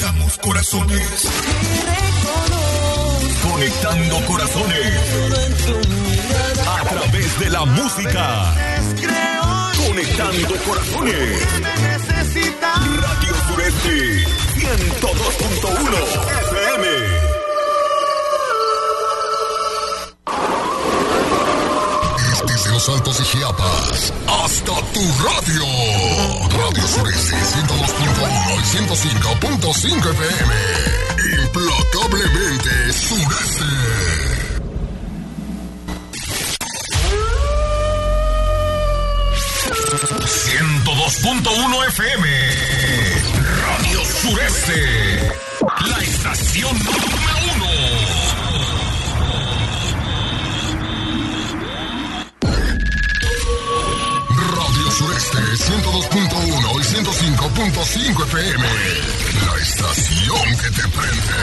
Conectamos corazones. Conectando corazones. A través de la música. Conectando corazones. Radio Sureste 102.1 FM. Desde los Altos de Chiapas hasta tu radio. Radio Sureste 102.1 y 105.5 FM. Implacablemente Sureste. 102.1 FM. Radio Sureste. La estación número 1. Radio Sureste 102.1 y 105.5 FM. La estación que te prende.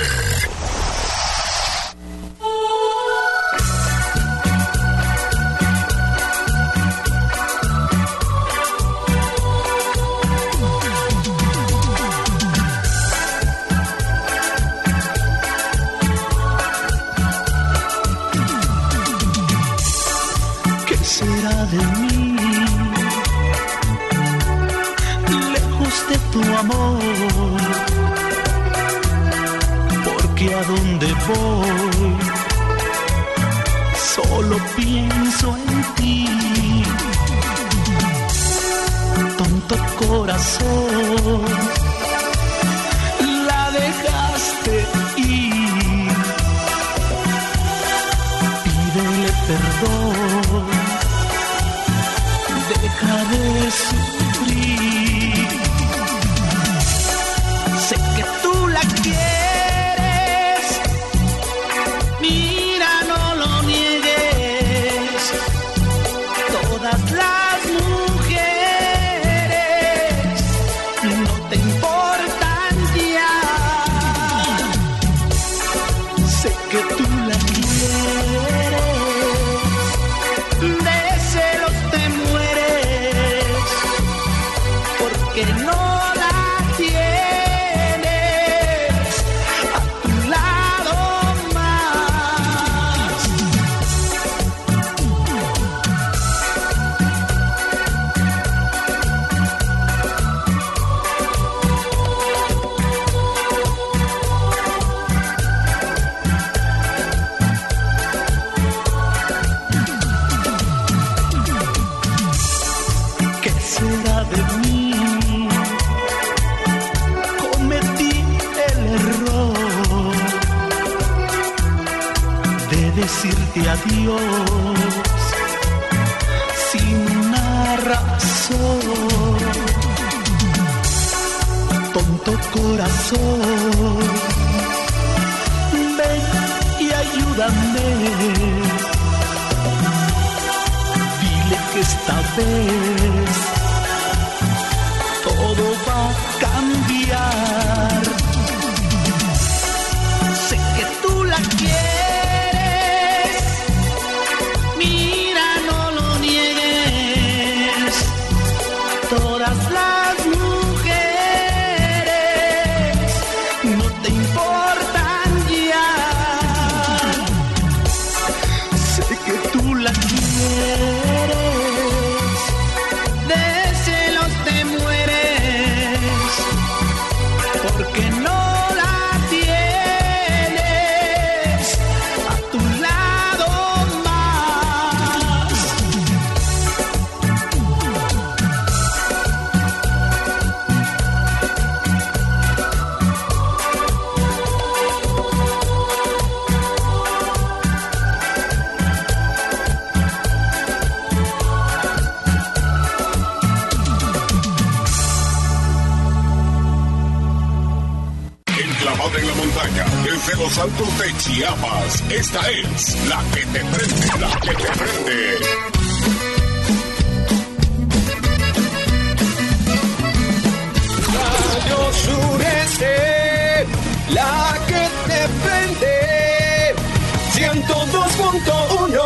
De mí, lejos de tu amor, porque a donde voy solo pienso en ti. Tonto corazón, la dejaste ir. Pídele perdón, deja de sufrir. Sé que tú la quieres, mira, no lo niegues. Todas las mujeres no te importan ya. Sé que tú la quieres, de celos te mueres, porque no la tienes a tu lado más. ¿Qué será de mí? Cometí el error de decirte adiós sin una razón. Tonto corazón, ven y ayúdame. Dile que esta vez todo va a cambiar. Sé que tú la quieres, mira, no lo niegues. Todas las mujeres no te importan ya. Sé que tú la quieres, de celos te mueres, porque no la tienes a tu lado más. Enclavada en la montaña, desde los Altos de Chiapas, esta es la que te prende, la que te prende. Radio Sureste, la que te prende, 102.1.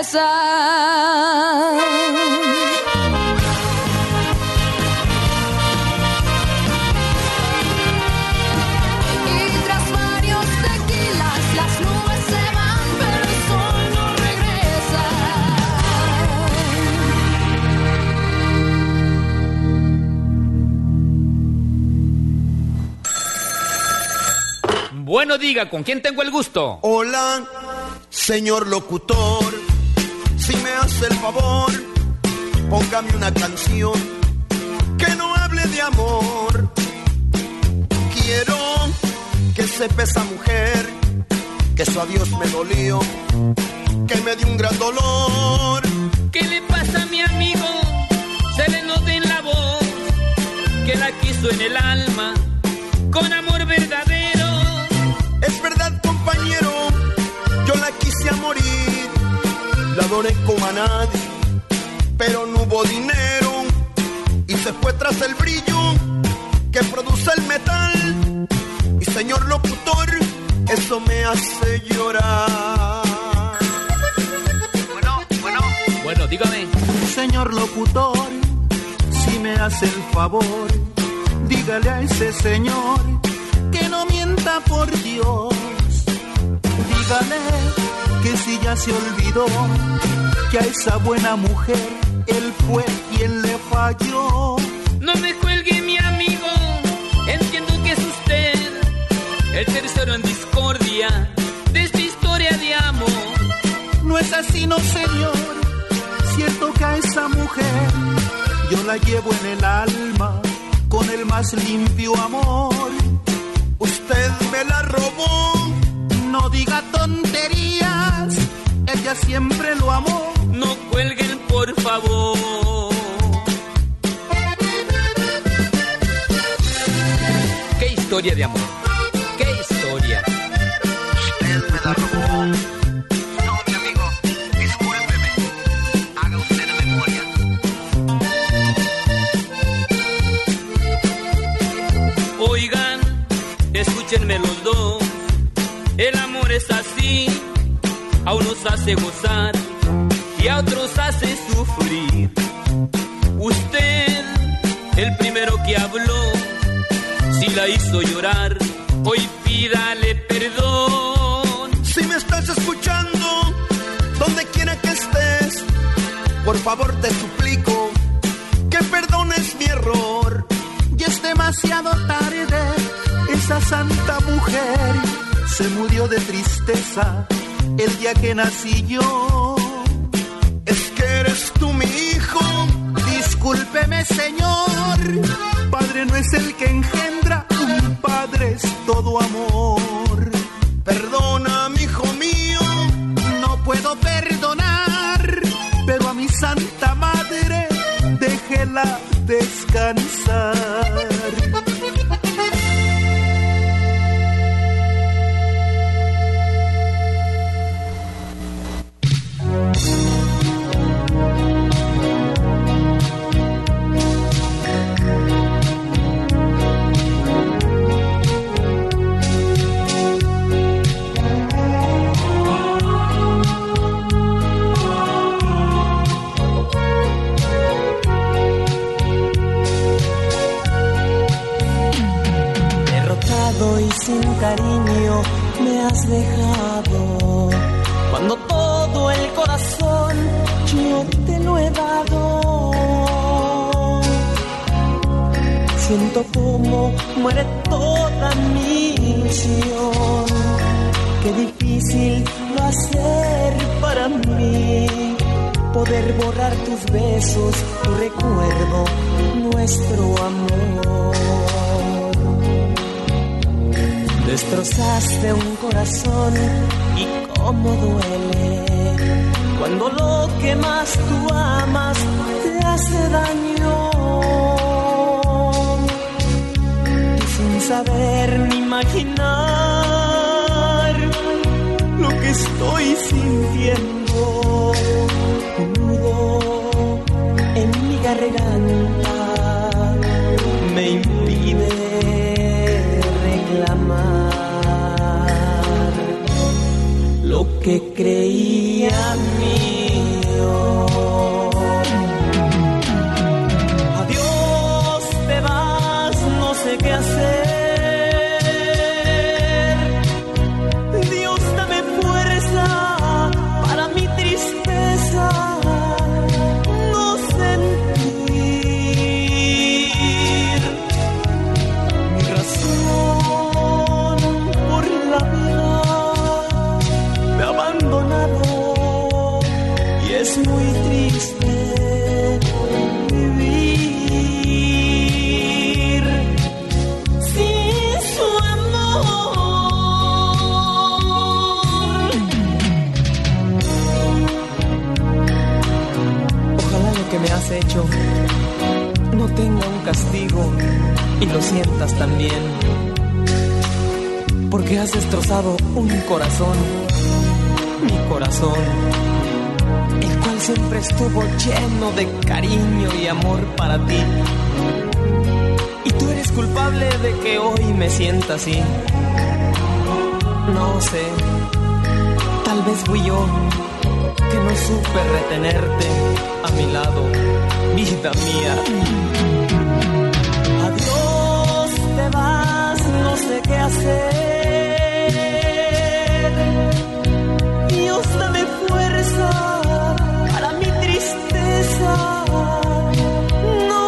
regresa. Bueno, diga, ¿con quién tengo el gusto? Hola, señor locutor, si me hace el favor, póngame una canción que no hable de amor. Quiero que sepa esa mujer que su adiós me dolió, que me dio un gran dolor. ¿Qué le pasa a mi amigo? Se le nota en la voz que la quiso en el alma con amor verdadero. Es verdad, compañero, yo la quise a morir, la adoré como a nadie, pero no hubo dinero y se fue tras el brillo que produce el metal. Y señor locutor, eso me hace llorar. Bueno, dígame. Señor locutor, si me hace el favor, dígale a ese señor que no mienta por Dios. Dígale que si ya se olvidó que a esa buena mujer él fue quien le falló. No me cuelgue, mi amigo, entiendo que es usted el tercero en discordia de esta historia de amor. No es así, no señor, cierto que a esa mujer yo la llevo en el alma con el más limpio amor. Usted me la robó. No diga tonterías, ella siempre lo amó. No cuelguen, por favor. ¿Qué historia de amor? ¿Qué historia? Usted me la robó. No, mi amigo, discúlpeme. Haga usted la memoria. Oigan, escúchenme los dos. El amor es así, a unos hace gozar y a otros hace sufrir. Usted, el primero que habló, si la hizo llorar, hoy pídale perdón. Si me estás escuchando, donde quiera que estés, por favor te suplico que perdones mi error. Ya es demasiado tarde, esa santa mujer se murió de tristeza el día que nací yo. Es que eres tú mi hijo. Discúlpeme, señor, padre no es el que engendra, un padre es todo amor. Perdona, mi hijo mío. No puedo perdonar, pero a mi santa madre déjela descansar. Y sin cariño me has dejado, cuando todo el corazón yo te lo he dado. Siento como muere toda mi ilusión, qué difícil va a ser para mí poder borrar tus besos, tu recuerdo, nuestro amor. Destrozaste un corazón y cómo duele cuando lo que más tú amas te hace daño. Y sin saber ni imaginar lo que estoy sintiendo, un nudo en mi garganta me impide reclamar lo que creía mío. adiós. Adiós, te vas, no sé qué hacer. Dios, dame fuerza para mi tristeza no sentir. Mi razón por la vida me ha abandonado y es muy triste vivir sin su amor. Ojalá lo que me has hecho no tenga un castigo y lo sientas también, porque has destrozado un corazón, mi corazón, el cual siempre estuvo lleno de cariño y amor para ti. Y tú eres culpable de que hoy me sienta así. No sé, tal vez fui yo que no supe retenerte a mi lado, vida mía. Adiós, te vas, no sé qué hacer. Dios, dame fuerza para mi tristeza no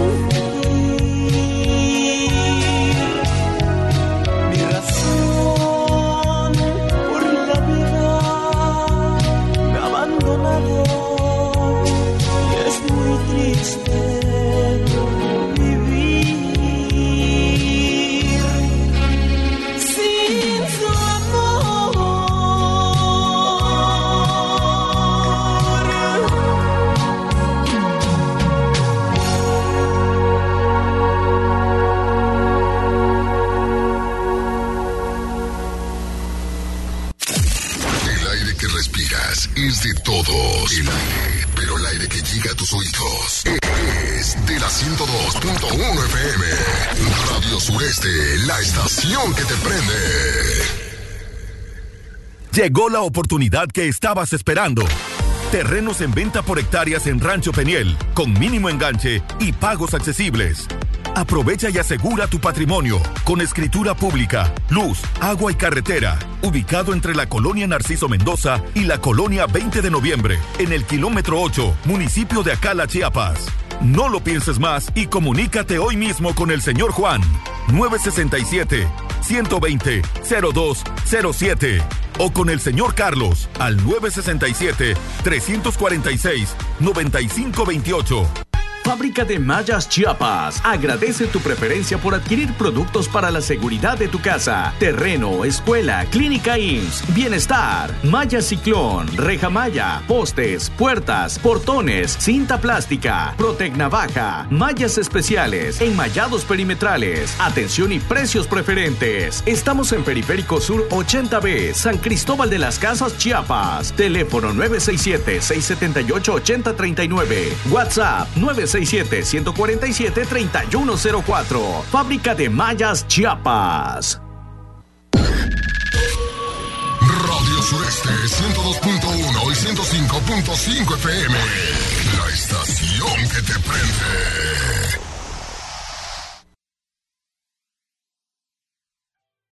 sentir. Mi razón por la vida me ha abandonado y es muy triste vivir sin su amor. El aire que respiras es de todos. El aire, pero el aire que llega a tus oídos es de la 102.1 FM. Radio Sureste, la estación que te prende. Llegó la oportunidad que estabas esperando. Terrenos en venta por hectáreas en Rancho Peniel, con mínimo enganche y pagos accesibles. Aprovecha y asegura tu patrimonio con escritura pública, luz, agua y carretera. Ubicado entre la colonia Narciso Mendoza y la colonia 20 de noviembre, en el kilómetro 8, municipio de Acala, Chiapas. No lo pienses más y comunícate hoy mismo con el señor Juan. 967-120-0207. O con el señor Carlos al 967-346-9528. Fábrica de Mallas Chiapas agradece tu preferencia por adquirir productos para la seguridad de tu casa, terreno, escuela, clínica IMSS, bienestar, malla ciclón, reja malla, postes, puertas, portones, cinta plástica, Protecnavaja, mallas especiales, enmallados perimetrales, atención y precios preferentes. Estamos en Periférico Sur 80B, San Cristóbal de las Casas, Chiapas. Teléfono 967-678-8039. WhatsApp 967-147-3104. Fábrica de Mallas Chiapas. Radio Sureste 102.1 y 105.5 FM. La estación que te prende.